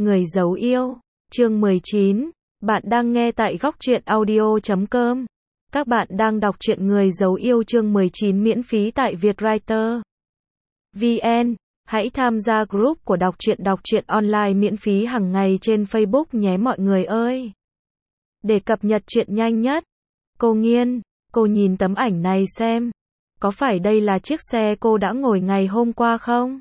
Người giấu yêu, chương 19. Bạn đang nghe tại góc truyện audio.com. Các bạn đang đọc truyện Người giấu yêu chương 19 miễn phí tại Vietwriter VN. Hãy tham gia group của đọc truyện online miễn phí hàng ngày trên Facebook nhé mọi người ơi. Để cập nhật truyện nhanh nhất. Cô Nghiên, cô nhìn tấm ảnh này xem. Có phải đây là chiếc xe cô đã ngồi ngày hôm qua không?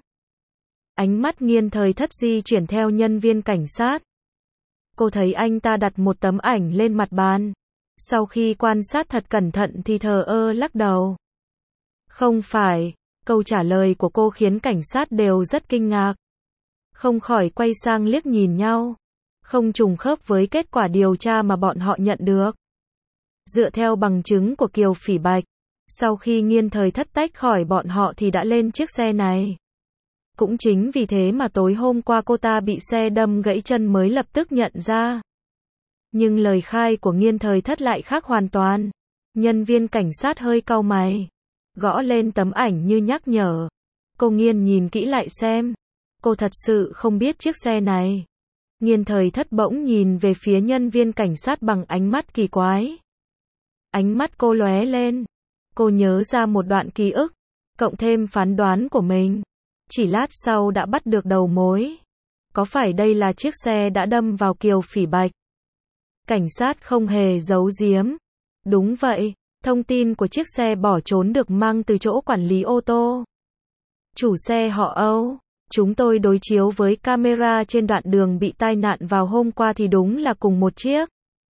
Ánh mắt Nghiên Thời Thất di chuyển theo nhân viên cảnh sát. Cô thấy anh ta đặt một tấm ảnh lên mặt bàn. Sau khi quan sát thật cẩn thận thì thờ ơ lắc đầu. Không phải. Câu trả lời của cô khiến cảnh sát đều rất kinh ngạc. Không khỏi quay sang liếc nhìn nhau. Không trùng khớp với kết quả điều tra mà bọn họ nhận được. Dựa theo bằng chứng của Kiều Phỉ Bạch, sau khi Nghiên Thời Thất tách khỏi bọn họ thì đã lên chiếc xe này. Cũng chính vì thế mà tối hôm qua cô ta bị xe đâm gãy chân mới lập tức nhận ra. Nhưng lời khai của Nghiên Thời Thất lại khác hoàn toàn. Nhân viên cảnh sát hơi cau mày, gõ lên tấm ảnh như nhắc nhở. Cô Nghiên nhìn kỹ lại xem. Cô thật sự không biết chiếc xe này. Nghiên Thời Thất bỗng nhìn về phía nhân viên cảnh sát bằng ánh mắt kỳ quái. Ánh mắt cô lóe lên. Cô nhớ ra một đoạn ký ức, cộng thêm phán đoán của mình. Chỉ lát sau đã bắt được đầu mối. Có phải đây là chiếc xe đã đâm vào Kiều Phỉ Bạch? Cảnh sát không hề giấu giếm. Đúng vậy, thông tin của chiếc xe bỏ trốn được mang từ chỗ quản lý ô tô. Chủ xe họ Âu. Chúng tôi đối chiếu với camera trên đoạn đường bị tai nạn vào hôm qua thì đúng là cùng một chiếc.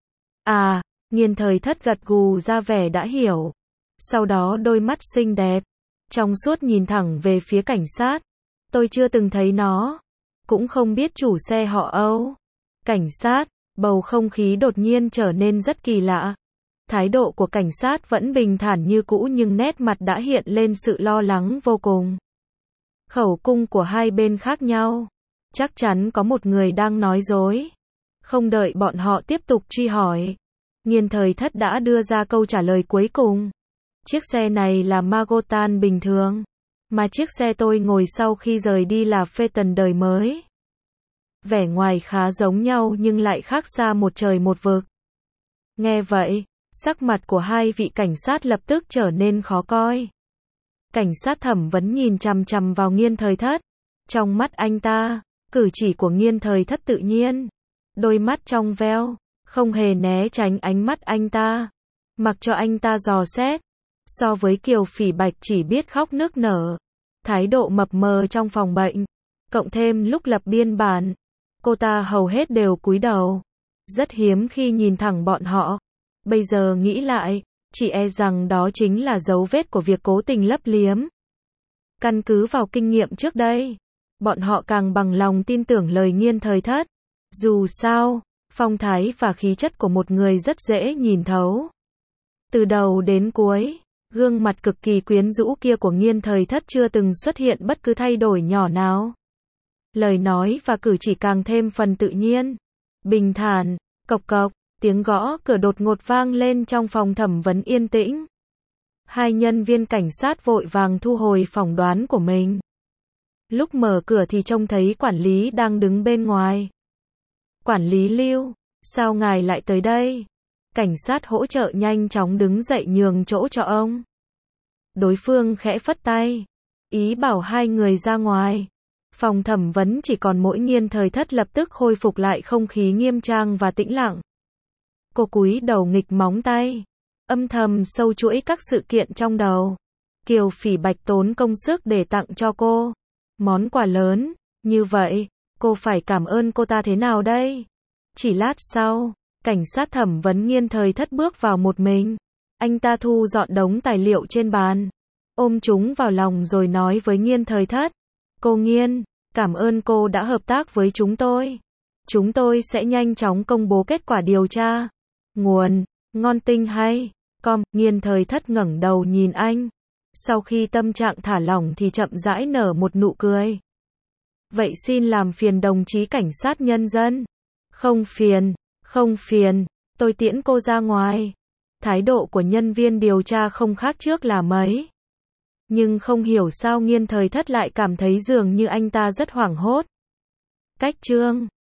À, Nghiên Thời Thất gật gù ra vẻ đã hiểu. Sau đó đôi mắt xinh đẹp, trong suốt nhìn thẳng về phía cảnh sát. Tôi chưa từng thấy nó. Cũng không biết chủ xe họ Âu. Cảnh sát, bầu không khí đột nhiên trở nên rất kỳ lạ. Thái độ của cảnh sát vẫn bình thản như cũ nhưng nét mặt đã hiện lên sự lo lắng vô cùng. Khẩu cung của hai bên khác nhau. Chắc chắn có một người đang nói dối. Không đợi bọn họ tiếp tục truy hỏi, Nghiên Thời Thất đã đưa ra câu trả lời cuối cùng. Chiếc xe này là Magotan bình thường. Mà chiếc xe tôi ngồi sau khi rời đi là Phaeton đời mới. Vẻ ngoài khá giống nhau nhưng lại khác xa một trời một vực. Nghe vậy, sắc mặt của hai vị cảnh sát lập tức trở nên khó coi. Cảnh sát thẩm vấn nhìn chằm chằm vào Nghiên Thời Thất. Trong mắt anh ta, cử chỉ của Nghiên Thời Thất tự nhiên. Đôi mắt trong veo, không hề né tránh ánh mắt anh ta. Mặc cho anh ta dò xét. So với Kiều Phỉ Bạch chỉ biết khóc nức nở, thái độ mập mờ trong phòng bệnh, cộng thêm lúc lập biên bản, cô ta hầu hết đều cúi đầu, rất hiếm khi nhìn thẳng bọn họ. Bây giờ nghĩ lại, chỉ e rằng đó chính là dấu vết của việc cố tình lấp liếm. Căn cứ vào kinh nghiệm trước đây, bọn họ càng bằng lòng tin tưởng lời Nghiên Thời Thất. Dù sao, phong thái và khí chất của một người rất dễ nhìn thấu. Từ đầu đến cuối, gương mặt cực kỳ quyến rũ kia của Nghiên Thời Thất chưa từng xuất hiện bất cứ thay đổi nhỏ nào. Lời nói và cử chỉ càng thêm phần tự nhiên, bình thản. Cộc cộc, tiếng gõ cửa đột ngột vang lên trong phòng thẩm vấn yên tĩnh. Hai nhân viên cảnh sát vội vàng thu hồi phỏng đoán của mình. Lúc mở cửa thì trông thấy quản lý đang đứng bên ngoài. Quản lý Lưu, sao ngài lại tới đây? Cảnh sát hỗ trợ nhanh chóng đứng dậy nhường chỗ cho ông. Đối phương khẽ phất tay, ý bảo hai người ra ngoài. Phòng thẩm vấn chỉ còn mỗi Nghiên Thời Thất lập tức khôi phục lại không khí nghiêm trang và tĩnh lặng. Cô cúi đầu nghịch móng tay, âm thầm sâu chuỗi các sự kiện trong đầu. Kiều Phỉ Bạch tốn công sức để tặng cho cô món quà lớn, như vậy, cô phải cảm ơn cô ta thế nào đây? Chỉ lát sau, cảnh sát thẩm vấn Nghiên Thời Thất bước vào một mình. Anh ta thu dọn đống tài liệu trên bàn, ôm chúng vào lòng rồi nói với Nghiên Thời Thất. Cô Nghiên, cảm ơn cô đã hợp tác với chúng tôi. Chúng tôi sẽ nhanh chóng công bố kết quả điều tra. Nguồn, ngon tinh hay. Nghiên Thời Thất ngẩng đầu nhìn anh. Sau khi tâm trạng thả lỏng thì chậm rãi nở một nụ cười. Vậy xin làm phiền đồng chí cảnh sát nhân dân. Không phiền, tôi tiễn cô ra ngoài. Thái độ của nhân viên điều tra không khác trước là mấy. Nhưng không hiểu sao Nghiên Thời Thất lại cảm thấy dường như anh ta rất hoảng hốt. Cách chương